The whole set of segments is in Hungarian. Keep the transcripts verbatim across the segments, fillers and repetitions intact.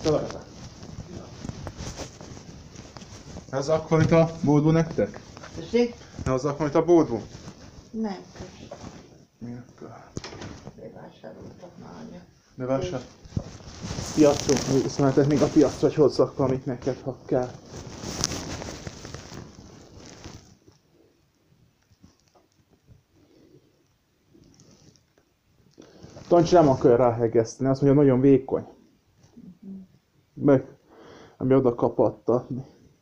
Te ez akkor itt a boltból nektek? Tessék? Ne az akkor itt a boltból? Nem, köszönöm. Miért kell? Bevásároltak már anya. Bevásár? Piacról, viszont még a piacra, hogy hozzak valamit neked, ha kell. Tancsi nem akar ráhegeszteni, azt mondja, nagyon vékony. Meg, ami oda kapattatni.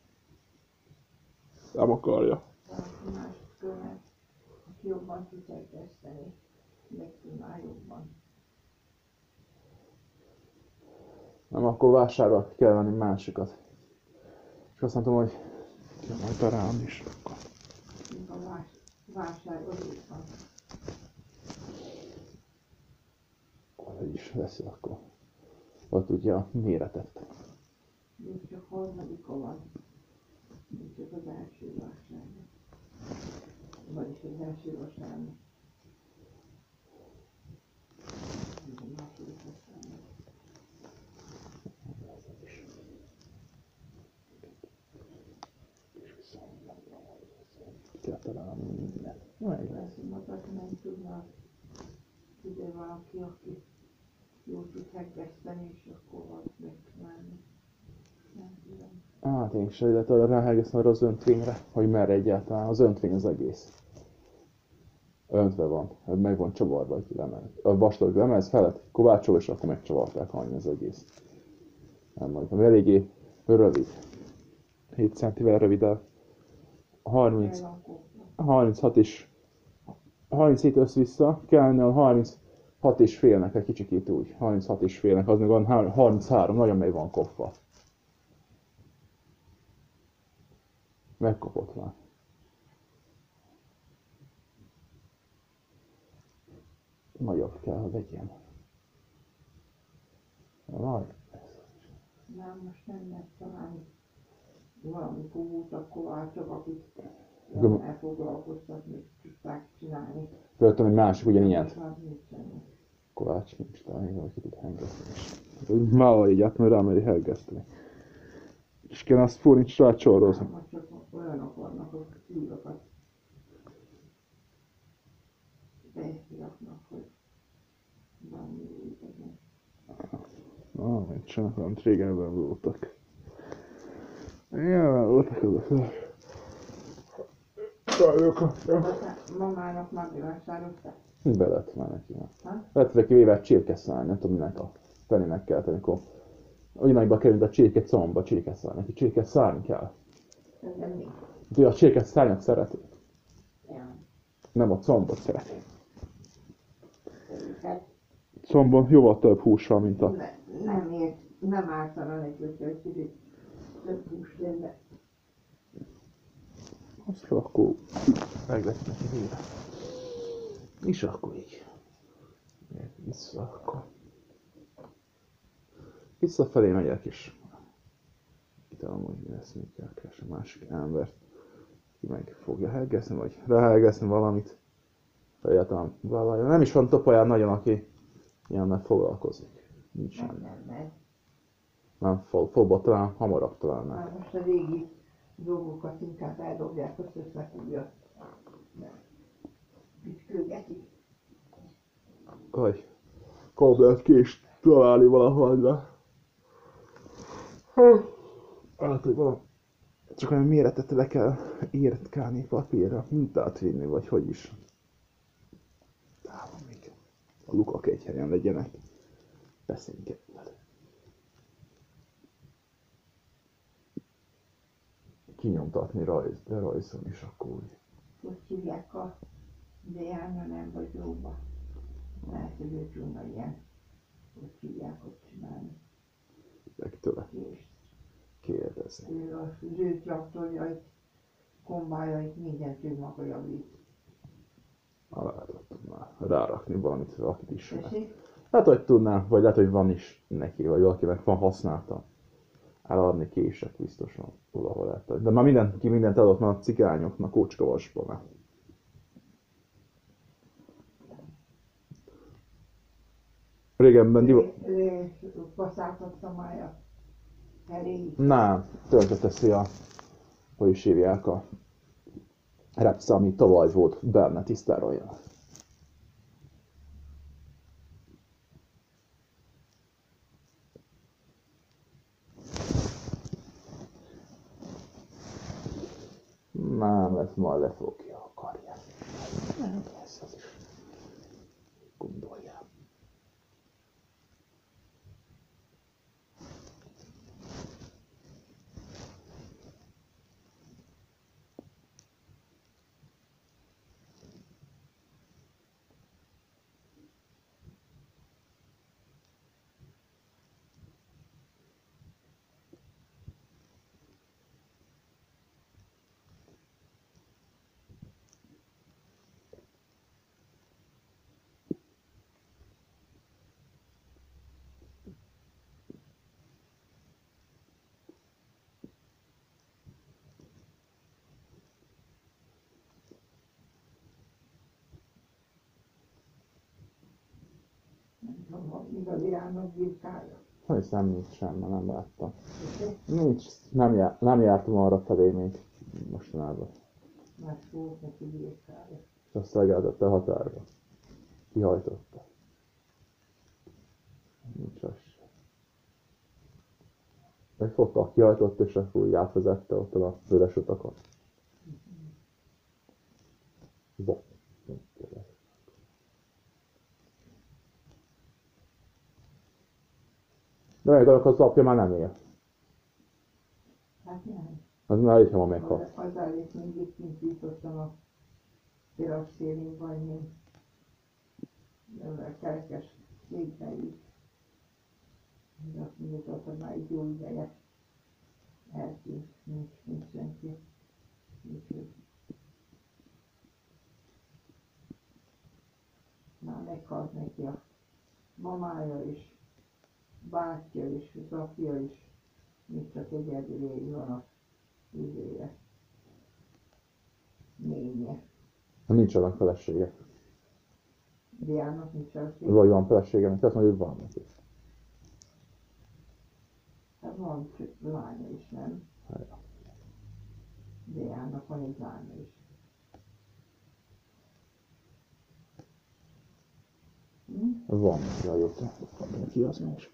Nem akarja. Más követ, aki jobban tud elkezdeni, meg tudná jobban. Nem, akkor vásárra kell venni másikat. És azt mondtam, hogy kell majd darálni is. Akkor. A vás, vásár odébb van. Hogy is veszi akkor. Ott ugye a méretet. Még csak harmadika van. Még csak az első vásárnak. Vagyis az első vásárnak. Még a második vásárnak. Kell találni mindent. Meg lesz. Magat nem tudnak. Ide valaki, aki jól tud hegeszteni, és akkor van megcsinálni. Nem tudom. Hát én sem, illetve arra ráhegesztem arra az öntvényre, hogy merre egyáltalán. Az öntvény az egész. Öntve van, meg van csavarva egy lemez. A vastag lemez felett kovácsolva, és akkor megcsavarták annyi az egész. Nem mondjuk, eléggé rövid. hét centivel rövidebb. harminc, harminchat is. harminchét össze-vissza, kellene a harminchat és félnek, egy kicsikét úgy. harminchat és félnek, az meg van harminchárom, nagyon mély van koffa. Megkapott már. Nagyobb kell, hogy legyen. Vaj. Nem, most nem lehet találni valami kóvót, kovácsok, akik elfoglalkoztatni tudták csinálni. Fölöttem egy másik ugyanilyet. Hát nincsen. Kovács nincs talán, hogy ki tud hengeszteni. Mála így át, mert rámeri hengeszteni. És kell azt fúrni, és rácsorozni. Nem, csak olyanok vannak, akik szívakat beraknak, hogy valami úgy legyen. Ah, nincsenek, nem régenben voltak. Igen, voltak azok. Mamának már bevásárolták? Be lett már neki már. Lett neki véve csirkeszálni, nem tudom minek a fenének kell tenni, akkor ugyanannyiba kerül, mint a csirke combba csirkeszálni. Neki csirkeszálni kell. Szerintem mi? Ugye a csirkeszálnyat szereti. Ja. Nem a combot szereti. Hát Combon jóval több hús van, mint a... ne, nem ért, nem ártana neki, hogyha egy kicsit több hús lenne. Azt akkor meg lett neki véve. És akkor így. Vissza akkor. Visszafelé megyek is. Itt amúgy mi lesz, még kell keresni a másik embert. Ki meg fogja heggeszni, vagy ráheggeszni valamit. Egyáltalán vállalja. Nem is van topolyán nagyon, aki ilyennel foglalkozik. Nincs Nem, semmi. nem, nem. Nem fog, fogba talán hamarabb találnak. Már most a régi dolgokat inkább eldobják, azt össznek újat. Ütkölgetik. Aj, kábelt kést találni valahol, de... Hát, hogy valami... Csak olyan méretet le kell írtkálni papírra, mintát vinni, vagy hogy is. Távol még. A lukak egy helyen legyenek. Beszéljünk egyet. Kinyomtatni rajz, de rajzon is akkor úgy. Hogy hívják a Diana nem vagy Róba? Lehet, hogy ő tudna ilyen. Hogy hívják ott csinálni. Meg tőle És kérdezni. ő az ő traktorjait, kombájait, mindent ő maga javít. Lehet, hogy tudná rárakni valamit, valakit ismer. Tessék? Hát, hogy tudná, vagy lehet, hogy van is neki, vagy valakinek van használta. Eladni kések biztosan valahol lehet. De már mindenki mindent adott már a cigányoknak, kócskavasban már. Régenben divat... Paszákat szamája. Elég. Nem, tönkre teszi a, hogy is hívják, a repce, ami tavaly volt benne, tisztára. Nem, ez majd lefogja a karját. Nem lesz az is. Gondoljál. Igazi János birkája. Hiszem nincs semmi, nem láttam. Nincs, nem, já, nem jártam arra felé még mostanában. Más volt neki birkája. És azt legeltette a határba. Kihajtotta. Nincs az sem. Egy fogta, kihajtott és akkor úgy átvezette ott a vörös utakon. Bo. De még az apja már nem él. Hát nem. Az már is nem meghalt. Az elég mindig kint jutottam a teraszszélén, vagy mint kerekes székbeig. De azt mondjuk, hogy már egy jó ideje eltűnt, nincs, nincs senki. Úgyhogy már meghalt neki a mamája is, bátyja is, az apja is, még csak egyedül él van a izéje, nénye. Nincs annak felesége. Diának nincs felesége. Vagy van felesége, mert azt mondja, hogy van neki. Hát van lánya is, nem? Ja. Diának van egy lánya is. Hm? Van neki, ha jött. Neki az most.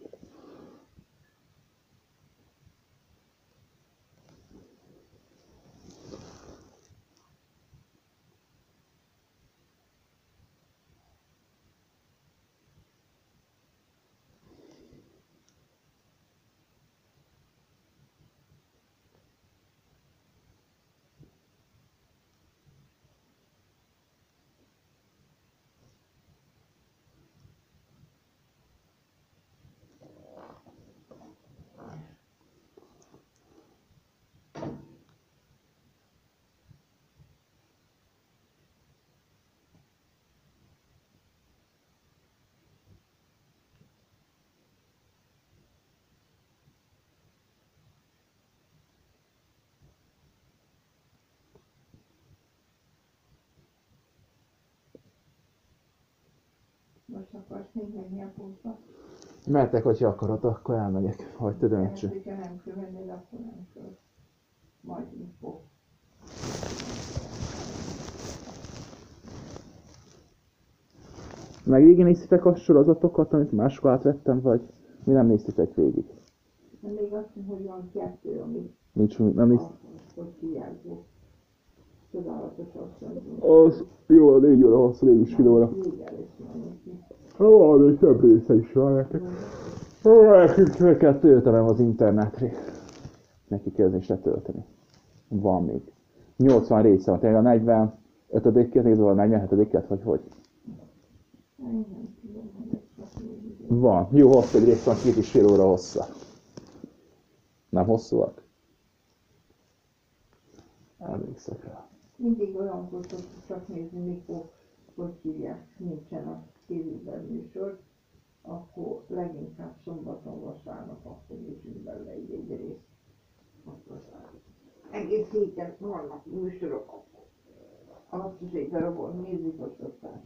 Most akarsz még menni a pultba? Mehetek, hogyha akarod, akkor elmegyek. Hogy te döntsd. Mert hogyha nem kell menni, akkor nem kell. Majd info. Meg végig néztétek a sorozatokat, amit máskor átvettem, vagy mi nem néztétek végig? De még azt mondom, hogy van kettő, ami Nincs, nem néz... hogy hiányzó. Csodálatos asszony. Az jó, négy óra hosszú, négy is fél óra. Még előtt van neki. Ó, még több része is van nektek. Ó, nekünk kell töltenem az internetre. Neki kell is letölteni. Van még. nyolcvan része van, tényleg a negyvenötödiket nézve a negyvenhetediket, vagy hogy? Én nem tudom, hogy ez csak még idő. Van. Jó hosszú egy rész van, két és fél óra hossza. Nem hosszúak? Emlékszek rá. Mindig olyankor szoktuk csak nézni, mikor, hogy hívják, nincsen a tévében műsor, akkor leginkább szombaton, vasárnap, akkor nézzünk belőle egy egy részt. Akkor egész héten vannak műsorok, akkor azt is egy darabon nézzük, azt aztán.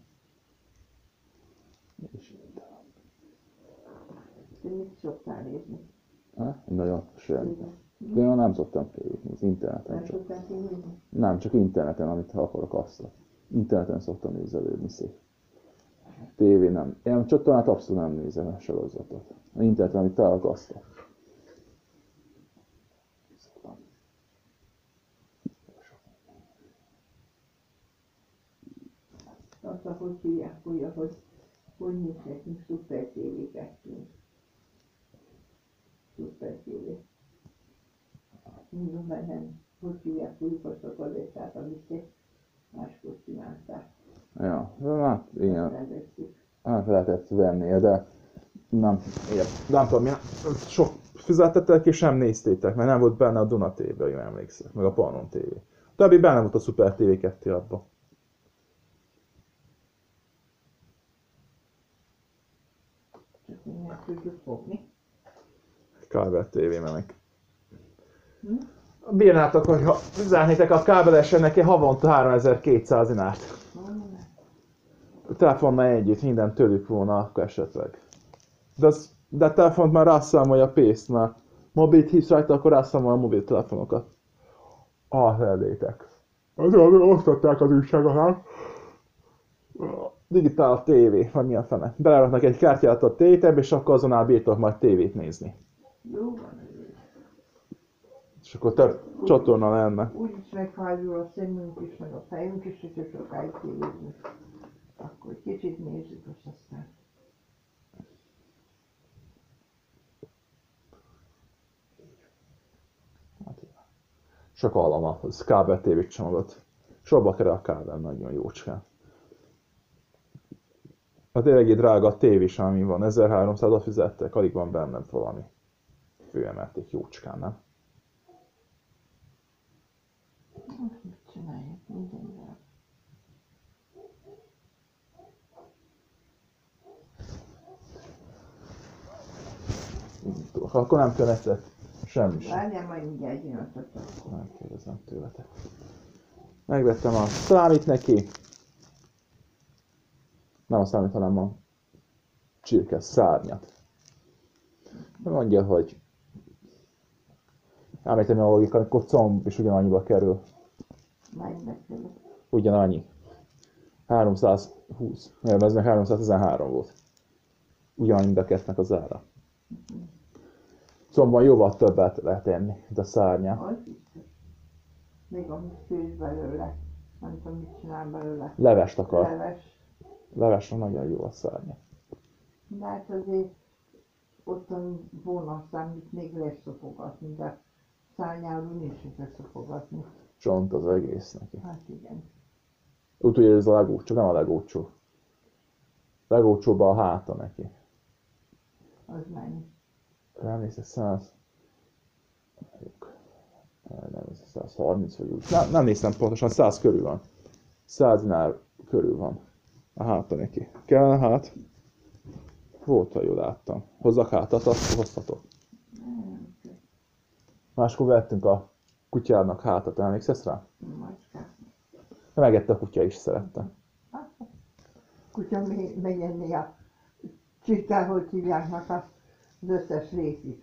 És minden. Te mit szoktál nézni? Ha? Nagyon semmi. De én nem szoktam tévézni, az interneten Nem csak. szoktál tévézni? Nem, csak interneten, amit akarok azt. Interneten szoktam nézelődni szép. Tévé nem. Én csatornát abszolút nem nézem a sorozatot. A interneten, amit találok azt. Azt, hogy hívják, hogy, hogy, hogy nincs nekünk szuper tévékettünk. Szuper tévé. Mondom, mert nem, hogy hívják, hogy azt a kazettát, amit máskor csinálták. Ja, hát igen. Rendezzük. Hát lehetett venni, de nem, igen. Nem tudom, milyen, sok fizettetek és nem néztétek, mert nem volt benne a Duna té vé, jól emlékszem, meg a Pannon té vé. A többi benne volt a Super té vé kettő abban. Csak mi nem tudjuk fogni. Kábel té vé meg. Hm? Bírnátok, hogyha fizetnétek a kábelesen neki havonta háromezer-kétszáz dinát. A telefonnal együtt minden tőlük volna, akkor esetleg. De, az, de a telefont már rászámolja a pénzt, mert mobilt hívsz rajta, akkor rászámolja a mobiltelefonokat. Ah, elétek. Azért osztották az újságot, digitál tévé, vagy mi a fene. Beleraknak egy kártyát a tévébe, és akkor azonnal bírtok majd tévét nézni. Jó van. És akkor több csatorna lenne. Úgyis meghajlul a szemünk is, meg a fejünk is, hogyha sokáig tévézünk. Akkor kicsit nézzük, azt aztán. Csak hallom a kábel té vé csomagot. Sokba kerül a kábel, nagyon jócskán. Hát eléggé drága a tévés, ami van. ezerháromszázat fizettek, alig van bennem valami. Főemelték jócskán, nem? Most mit csinálják? Mindenre. Akkor nem kell nektek semmi sem. Várjál, majd mindjárt jön a tatap. Megkérdezem tőletek. Megvettem a számít neki. Nem a számít, hanem a csirke szárnyat. Mondja, hogy elmértem a logika, amikor comb is ugyanannyiba kerül. Mennyibe kerül? Ugyanannyi. háromszázhúsz. Nem, ez meg háromszáztizenhárom volt. Ugyanannyi mind a kettnek az ára. Combban jóval többet lehet enni, mint a szárnya. Az biztos. Még amit főz belőle. Nem tudom, mit csinál belőle. Levest akar. Leves. Levesre nagyon jó a szárnya. De hát azért ottan volna aztán mit még leszopogatni, de szárnyáról nincs mit leszopogatni. Csont az egész neki. Hát igen. Úgy tudja, hogy ez a legócsó, nem a legócsó. Legócsóban a háta neki. Az mennyi? Nem néztek száz... Nem néztek száz harminc vagy úgy. Nem, nem néztem pontosan, száz körül van. száznál körül van a háta neki. Kellene hát? Volt, ha jól láttam. Hozzak hátat, azt hoztatok. Máskor vettünk a kutyának hátat, emlékszesz rá? Macskát. Megette a kutya is, szerette. Kutya még megenni a csirkához hívják az összes részét.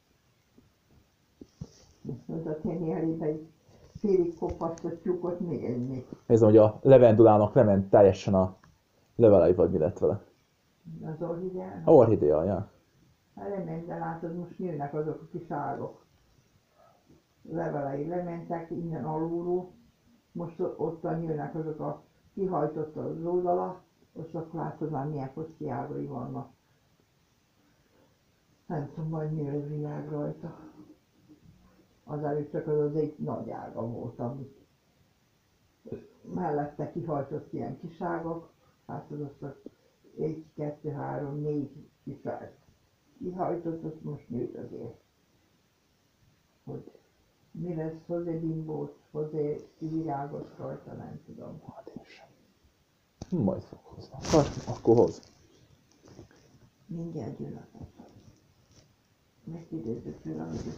Oda tenni elébe egy félig kopasztott tyúkot még enni. Nézem, hogy a levendulának lement teljesen a levelei, vagy mi lett vele. Az orhideán? A orhidea, ja. Hát lement, de látod, most nőnek azok a kis ágok. Levelei lementek innen alulról, most ottan jönnek azok a kihajtott az oldala, most akkor látod már milyen koszti ágai vannak. Nem tudom, majd mi a virág rajta. Az előtt csak az, az egy nagy ága volt, ami mellette kihajtott ilyen kiságok, látod azt a egy, kettő, három, négy kiság kihajtott, azt most nőtt azért. Hogy mi lesz hozzá bimbót, hozzá virágot rajta, nem tudom. Hát én sem. Majd fog hozni. Akar? Akkor hoz. Mindjárt jön a tata. Megkérdezzük tőle, hogy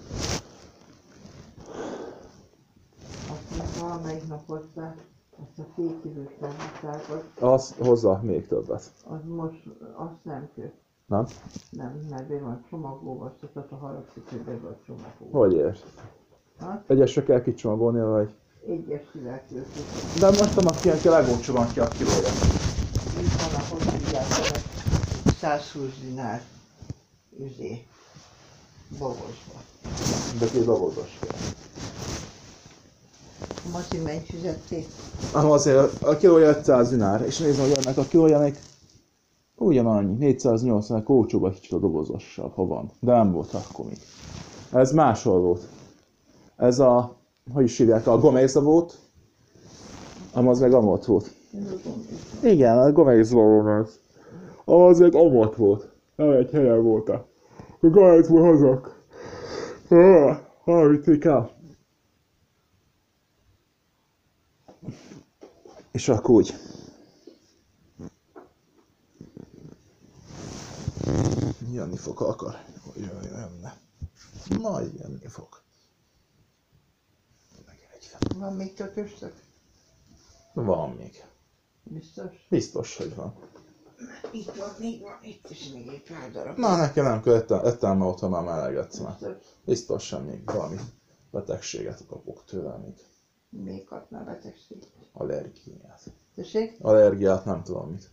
azt mondja, valamelyik nap hozták, azt a fékívős meghozták, az, Az hozza még többet. az most, azt nem köt. Nem? Nem, mert be van csomagolva, azt a haragszik, hogy be van csomagolva. Hogy érsz? Hát, Egyesre kell kicsomagolni, vagy? egyesivel költött. De most annak ilyen kell legolcsóban ki a kilója. Így van, ahogy hívják, százhúsz dinár üzé, bogosba. De két dobozos kell. Maszi, mennyit fizették? Ah, azért a kilója ötszáz dinár, és nézd, hogy ennek a kilója még ugyanannyi, négyszáznyolcvan, kócsóba kicsit a dobozosabb, ha van. De nem volt akkor még. Ez máshol volt. Ez a, hogy is hívják, a Goméza volt, amaz meg amott volt. Igen, a Goméza volt az. Amaz meg amott volt. Nem egy helyen volt a Goméza hazak. Ha, vitték el. És akkor úgy. Jönni fog, akar. Jönne. Majd jönni fog. Van még tököstök? Van még. Biztos? Biztos, hogy van. Itt van, még van, itt is még egy pár darab. Na, nekem nem kell, ettem, ettem már otthon már meleget már. Biztos? Biztosan még valami betegséget kapok tőle még. Még kapnál betegséget. Allergiát. Tessék? Allergiát nem tudom mit.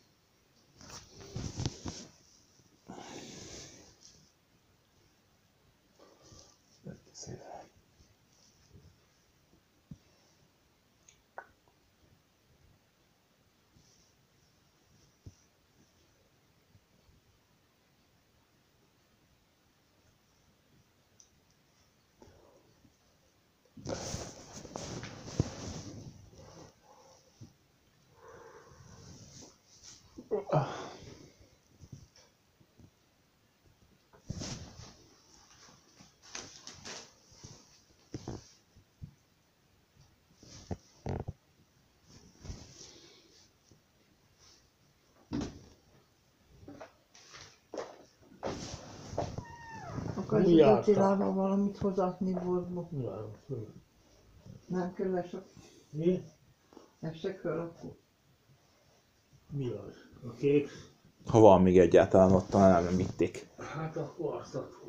Akarsz Mi az járta? Attilával valamit hozatni boltba? Nem, föl. Nem kell sok. Mi? Ez se kell akkor. Mi az? A kék? Ha van még egyáltalán ott, talán nem vitték. Hát akkor azt adjuk.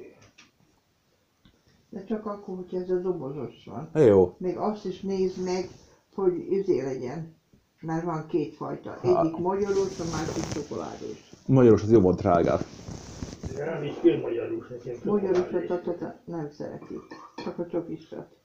De csak akkor, hogyha ez a dobozos van. Jó. Még azt is nézd meg, hogy üzé legyen. Mert van két fajta. Ha. Egyik magyaros, a másik csokoládés. Magyaros az jobban drágább. Nem is kell magyarul nekem. Magyarosat nem szeretik. Csak a csokisat.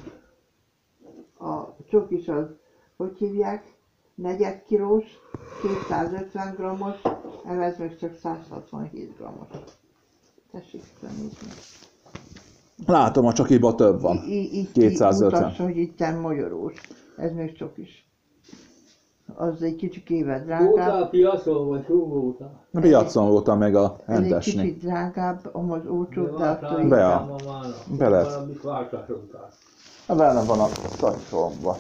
A csokis az, hogy hívják? Negyed kilós, kétszázötven grammos, ez meg csak száz hatvanhét grammos. Tessék, nézni. Látom, a csokiban több van. Így, így kétszázötven. mutassa, hogy itt magyarós. Ez még csokis. Az egy kicsikével drágább. Voltál piacon, vagy hú voltál? A piacon voltam meg a Ez egy hentesni. kicsit drágább, amaz olcsóbb, de attól Be így- a- be lehet. Valamit vásároltál. A velem van a szarcsomba.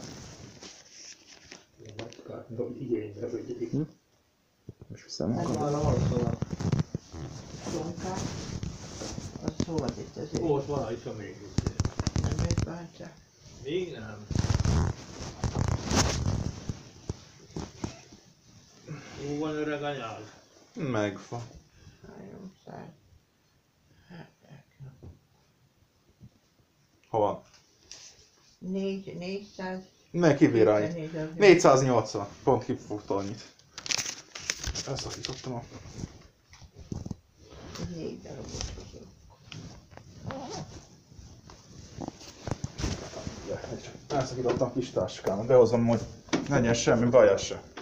Igénybe vegyék. Most viszem Ez magam. Már nem alszol. Tonkák. Az szóval itt azért. Ott van is a még. Nem még bántják. Még nem. Jó van öreg anyád. Megvan. háromszáz. Hova? Négy, négyszáz. Ne kibír annyit. négy, az- négyszáznyolcvan. Pont kifut annyit. Elszakítottam a... Négy darabot hozok. Elszakítottam a kis táskámat. Behozom, hogy ne legyen semmi baja se.